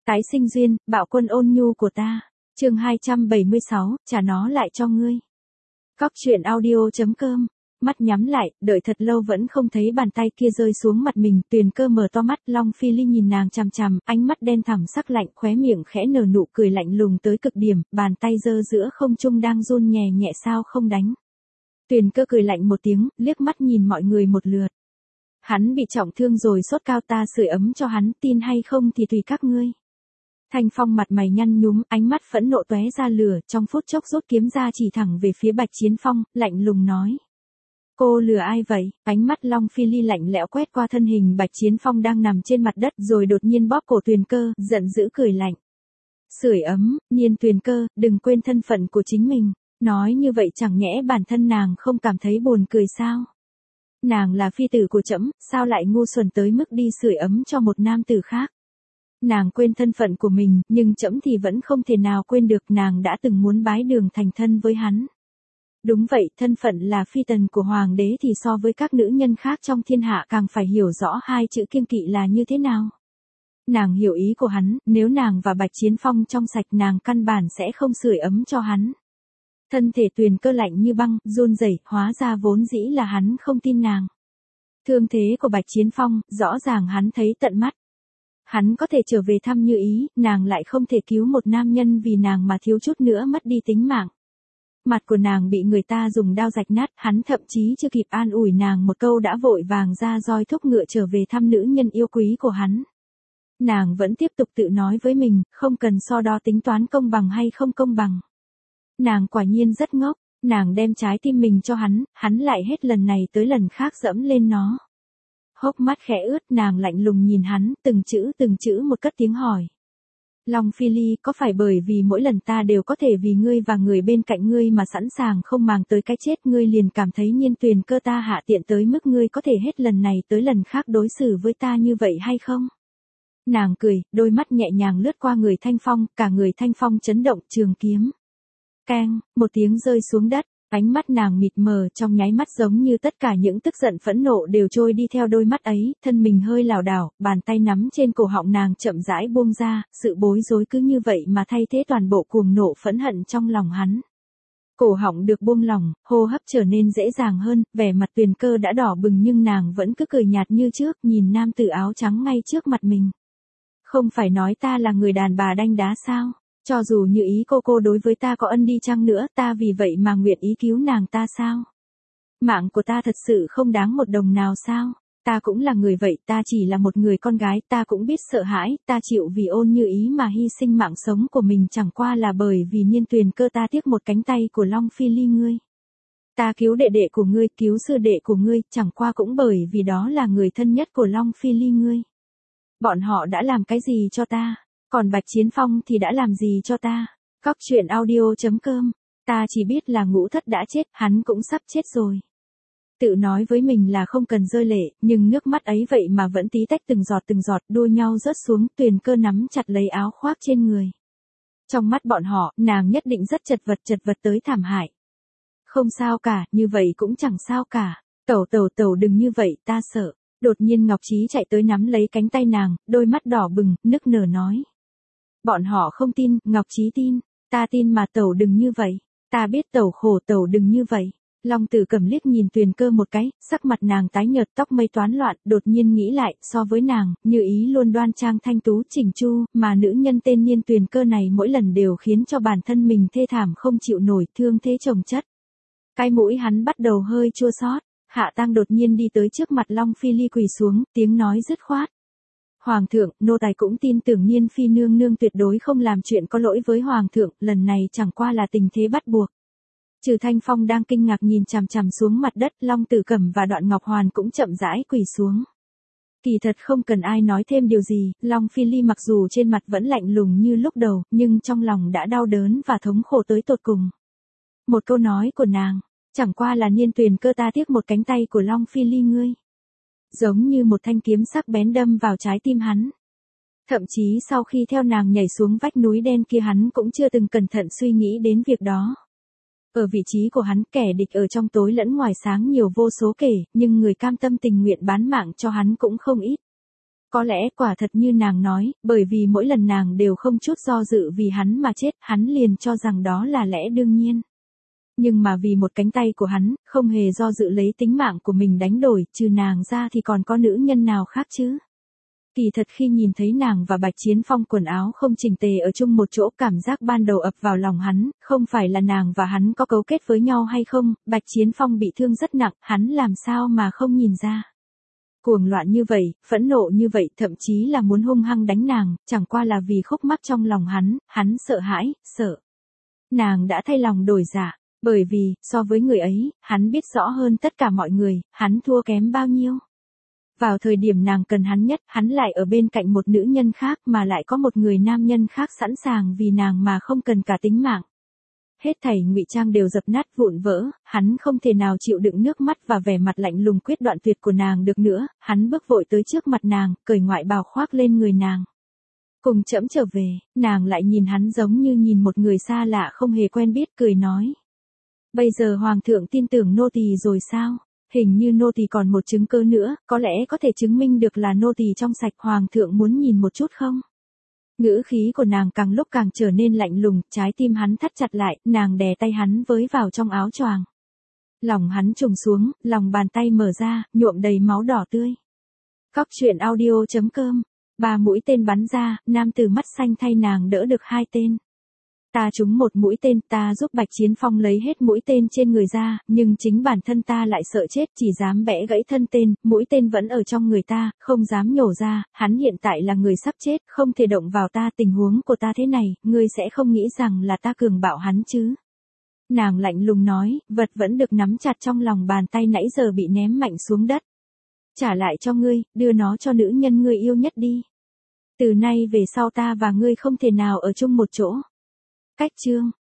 Tái sinh duyên, bạo quân ôn nhu của ta. Chương 276, trả nó lại cho ngươi. Cóc truyện audio.com. Mắt nhắm lại, đợi thật lâu vẫn không thấy bàn tay kia rơi xuống mặt mình, Tuyền Cơ mở to mắt, Long Phi Ly nhìn nàng chằm chằm, ánh mắt đen thẳm sắc lạnh, khóe miệng khẽ nở nụ cười lạnh lùng tới cực điểm, bàn tay giơ giữa không trung đang run nhẹ nhẹ sao không đánh. Tuyền Cơ cười lạnh một tiếng, liếc mắt nhìn mọi người một lượt. Hắn bị trọng thương rồi, sốt cao, ta sưởi ấm cho hắn, tin hay không thì tùy các ngươi. Thanh Phong mặt mày nhăn nhúm, ánh mắt phẫn nộ tóe ra lửa, trong phút chốc rút kiếm ra chỉ thẳng về phía Bạch Chiến Phong, lạnh lùng nói. Cô lừa ai vậy? Ánh mắt Long Phi Ly lạnh lẽo quét qua thân hình Bạch Chiến Phong đang nằm trên mặt đất rồi đột nhiên bóp cổ Tuyền Cơ, giận dữ cười lạnh. Sưởi ấm, Nhiên Tuyền Cơ, đừng quên thân phận của chính mình. Nói như vậy chẳng nhẽ bản thân nàng không cảm thấy buồn cười sao? Nàng là phi tử của trẫm, sao lại ngu xuẩn tới mức đi sưởi ấm cho một nam tử khác? Nàng quên thân phận của mình, nhưng trẫm thì vẫn không thể nào quên được, nàng đã từng muốn bái đường thành thân với hắn. Đúng vậy, thân phận là phi tần của hoàng đế thì so với các nữ nhân khác trong thiên hạ càng phải hiểu rõ hai chữ kiêng kỵ là như thế nào. Nàng hiểu ý của hắn, nếu nàng và Bạch Chiến Phong trong sạch nàng căn bản sẽ không sưởi ấm cho hắn. Thân thể Tuyền Cơ lạnh như băng, run rẩy, hóa ra vốn dĩ là hắn không tin nàng. Thương thế của Bạch Chiến Phong, rõ ràng hắn thấy tận mắt. Hắn có thể trở về thăm Như Ý, nàng lại không thể cứu một nam nhân vì nàng mà thiếu chút nữa mất đi tính mạng. Mặt của nàng bị người ta dùng đao rạch nát, hắn thậm chí chưa kịp an ủi nàng một câu đã vội vàng ra roi thúc ngựa trở về thăm nữ nhân yêu quý của hắn. Nàng vẫn tiếp tục tự nói với mình, không cần so đo tính toán công bằng hay không công bằng. Nàng quả nhiên rất ngốc, nàng đem trái tim mình cho hắn lại hết lần này tới lần khác dẫm lên nó. Hốc mắt khẽ ướt, nàng lạnh lùng nhìn hắn, từng chữ một cất tiếng hỏi. Long Phi Ly, có phải bởi vì mỗi lần ta đều có thể vì ngươi và người bên cạnh ngươi mà sẵn sàng không màng tới cái chết, ngươi liền cảm thấy Nhiên Tuyền Cơ ta hạ tiện tới mức ngươi có thể hết lần này tới lần khác đối xử với ta như vậy hay không? Nàng cười, đôi mắt nhẹ nhàng lướt qua người Thanh Phong, cả người Thanh Phong chấn động, trường kiếm. Keng, một tiếng rơi xuống đất, ánh mắt nàng mịt mờ, trong nháy mắt giống như tất cả những tức giận phẫn nộ đều trôi đi theo đôi mắt ấy, thân mình hơi lảo đảo, bàn tay nắm trên cổ họng nàng chậm rãi buông ra, sự bối rối cứ như vậy mà thay thế toàn bộ cuồng nộ phẫn hận trong lòng hắn. Cổ họng được buông lỏng, hô hấp trở nên dễ dàng hơn, vẻ mặt Tuyền Cơ đã đỏ bừng nhưng nàng vẫn cứ cười nhạt như trước, nhìn nam tử áo trắng ngay trước mặt mình. Không phải nói ta là người đàn bà đanh đá sao? Cho dù Như Ý cô đối với ta có ân đi chăng nữa, ta vì vậy mà nguyện ý cứu nàng ta sao? Mạng của ta thật sự không đáng một đồng nào sao? Ta cũng là người vậy, ta chỉ là một người con gái, ta cũng biết sợ hãi, ta chịu vì Ôn Như Ý mà hy sinh mạng sống của mình chẳng qua là bởi vì Nhiên Tuyền Cơ ta tiếc một cánh tay của Long Phi Ly ngươi. Ta cứu đệ đệ của ngươi, cứu sư đệ của ngươi, chẳng qua cũng bởi vì đó là người thân nhất của Long Phi Ly ngươi. Bọn họ đã làm cái gì cho ta? Còn Bạch Chiến Phong thì đã làm gì cho ta? Cóc truyện audio.com. Ta chỉ biết là Ngũ Thất đã chết, hắn cũng sắp chết rồi. Tự nói với mình là không cần rơi lệ, nhưng nước mắt ấy vậy mà vẫn tí tách từng giọt đua nhau rớt xuống, Tuyền Cơ nắm chặt lấy áo khoác trên người. Trong mắt bọn họ, nàng nhất định rất chật vật tới thảm hại. Không sao cả, như vậy cũng chẳng sao cả. Tẩu đừng như vậy, ta sợ. Đột nhiên Ngọc Trí chạy tới nắm lấy cánh tay nàng, đôi mắt đỏ bừng, nức nở nói. Bọn họ không tin, Ngọc Trí tin. Ta tin mà tẩu đừng như vậy. Ta biết tẩu khổ, tẩu đừng như vậy. Long Tử Cẩm liếc nhìn Tuyền Cơ một cái, sắc mặt nàng tái nhợt, tóc mây toán loạn, đột nhiên nghĩ lại, so với nàng, Như Ý luôn đoan trang thanh tú chỉnh chu, mà nữ nhân tên Nhiên Tuyền Cơ này mỗi lần đều khiến cho bản thân mình thê thảm không chịu nổi, thương thế chồng chất. Cái mũi hắn bắt đầu hơi chua xót. Hạ Tang đột nhiên đi tới trước mặt Long Phi Ly quỳ xuống, tiếng nói dứt khoát. Hoàng thượng, nô tài cũng tin tưởng Nhiên Phi nương nương tuyệt đối không làm chuyện có lỗi với Hoàng thượng, lần này chẳng qua là tình thế bắt buộc. Trừ Thanh Phong đang kinh ngạc nhìn chằm chằm xuống mặt đất, Long Tử Cẩm và Đoạn Ngọc Hoàn cũng chậm rãi quỳ xuống. Kỳ thật không cần ai nói thêm điều gì, Long Phi Ly mặc dù trên mặt vẫn lạnh lùng như lúc đầu, nhưng trong lòng đã đau đớn và thống khổ tới tột cùng. Một câu nói của nàng. Chẳng qua là Nhiên Tuyền Cơ ta tiếc một cánh tay của Long Phi Ly ngươi. Giống như một thanh kiếm sắc bén đâm vào trái tim hắn. Thậm chí sau khi theo nàng nhảy xuống vách núi đen kia hắn cũng chưa từng cẩn thận suy nghĩ đến việc đó. Ở vị trí của hắn, kẻ địch ở trong tối lẫn ngoài sáng nhiều vô số kể, nhưng người cam tâm tình nguyện bán mạng cho hắn cũng không ít. Có lẽ quả thật như nàng nói, bởi vì mỗi lần nàng đều không chút do dự vì hắn mà chết, hắn liền cho rằng đó là lẽ đương nhiên. Nhưng mà vì một cánh tay của hắn, không hề do dự lấy tính mạng của mình đánh đổi, trừ nàng ra thì còn có nữ nhân nào khác chứ? Kỳ thật khi nhìn thấy nàng và Bạch Chiến Phong quần áo không chỉnh tề ở chung một chỗ, cảm giác ban đầu ập vào lòng hắn, không phải là nàng và hắn có cấu kết với nhau hay không, Bạch Chiến Phong bị thương rất nặng, hắn làm sao mà không nhìn ra. Cuồng loạn như vậy, phẫn nộ như vậy, thậm chí là muốn hung hăng đánh nàng, chẳng qua là vì khúc mắc trong lòng hắn sợ hãi, sợ. Nàng đã thay lòng đổi dạ, bởi vì, so với người ấy, hắn biết rõ hơn tất cả mọi người, hắn thua kém bao nhiêu. Vào thời điểm nàng cần hắn nhất, hắn lại ở bên cạnh một nữ nhân khác mà lại có một người nam nhân khác sẵn sàng vì nàng mà không cần cả tính mạng. Hết thảy ngụy trang đều dập nát vụn vỡ, hắn không thể nào chịu đựng nước mắt và vẻ mặt lạnh lùng quyết đoạn tuyệt của nàng được nữa, hắn bước vội tới trước mặt nàng, cởi ngoại bào khoác lên người nàng. Cùng trẫm trở về, nàng lại nhìn hắn giống như nhìn một người xa lạ không hề quen biết, cười nói. Bây giờ hoàng thượng tin tưởng nô tỳ rồi sao? Hình như nô tỳ còn một chứng cứ nữa, có lẽ có thể chứng minh được là nô tỳ trong sạch, hoàng thượng muốn nhìn một chút không? Ngữ khí của nàng càng lúc càng trở nên lạnh lùng, trái tim hắn thắt chặt lại, nàng đè tay hắn với vào trong áo choàng. Lòng hắn trùng xuống, lòng bàn tay mở ra, nhuộm đầy máu đỏ tươi. Cóc truyện audio.com, 3 mũi tên bắn ra, nam tử mắt xanh thay nàng đỡ được 2 tên. Ta trúng một mũi tên, ta giúp Bạch Chiến Phong lấy hết mũi tên trên người ra, nhưng chính bản thân ta lại sợ chết, chỉ dám bẻ gãy thân tên, mũi tên vẫn ở trong người ta, không dám nhổ ra, hắn hiện tại là người sắp chết, không thể động vào ta, tình huống của ta thế này, ngươi sẽ không nghĩ rằng là ta cường bạo hắn chứ. Nàng lạnh lùng nói, vật vẫn được nắm chặt trong lòng bàn tay nãy giờ bị ném mạnh xuống đất. Trả lại cho ngươi, đưa nó cho nữ nhân ngươi yêu nhất đi. Từ nay về sau ta và ngươi không thể nào ở chung một chỗ. Cách chương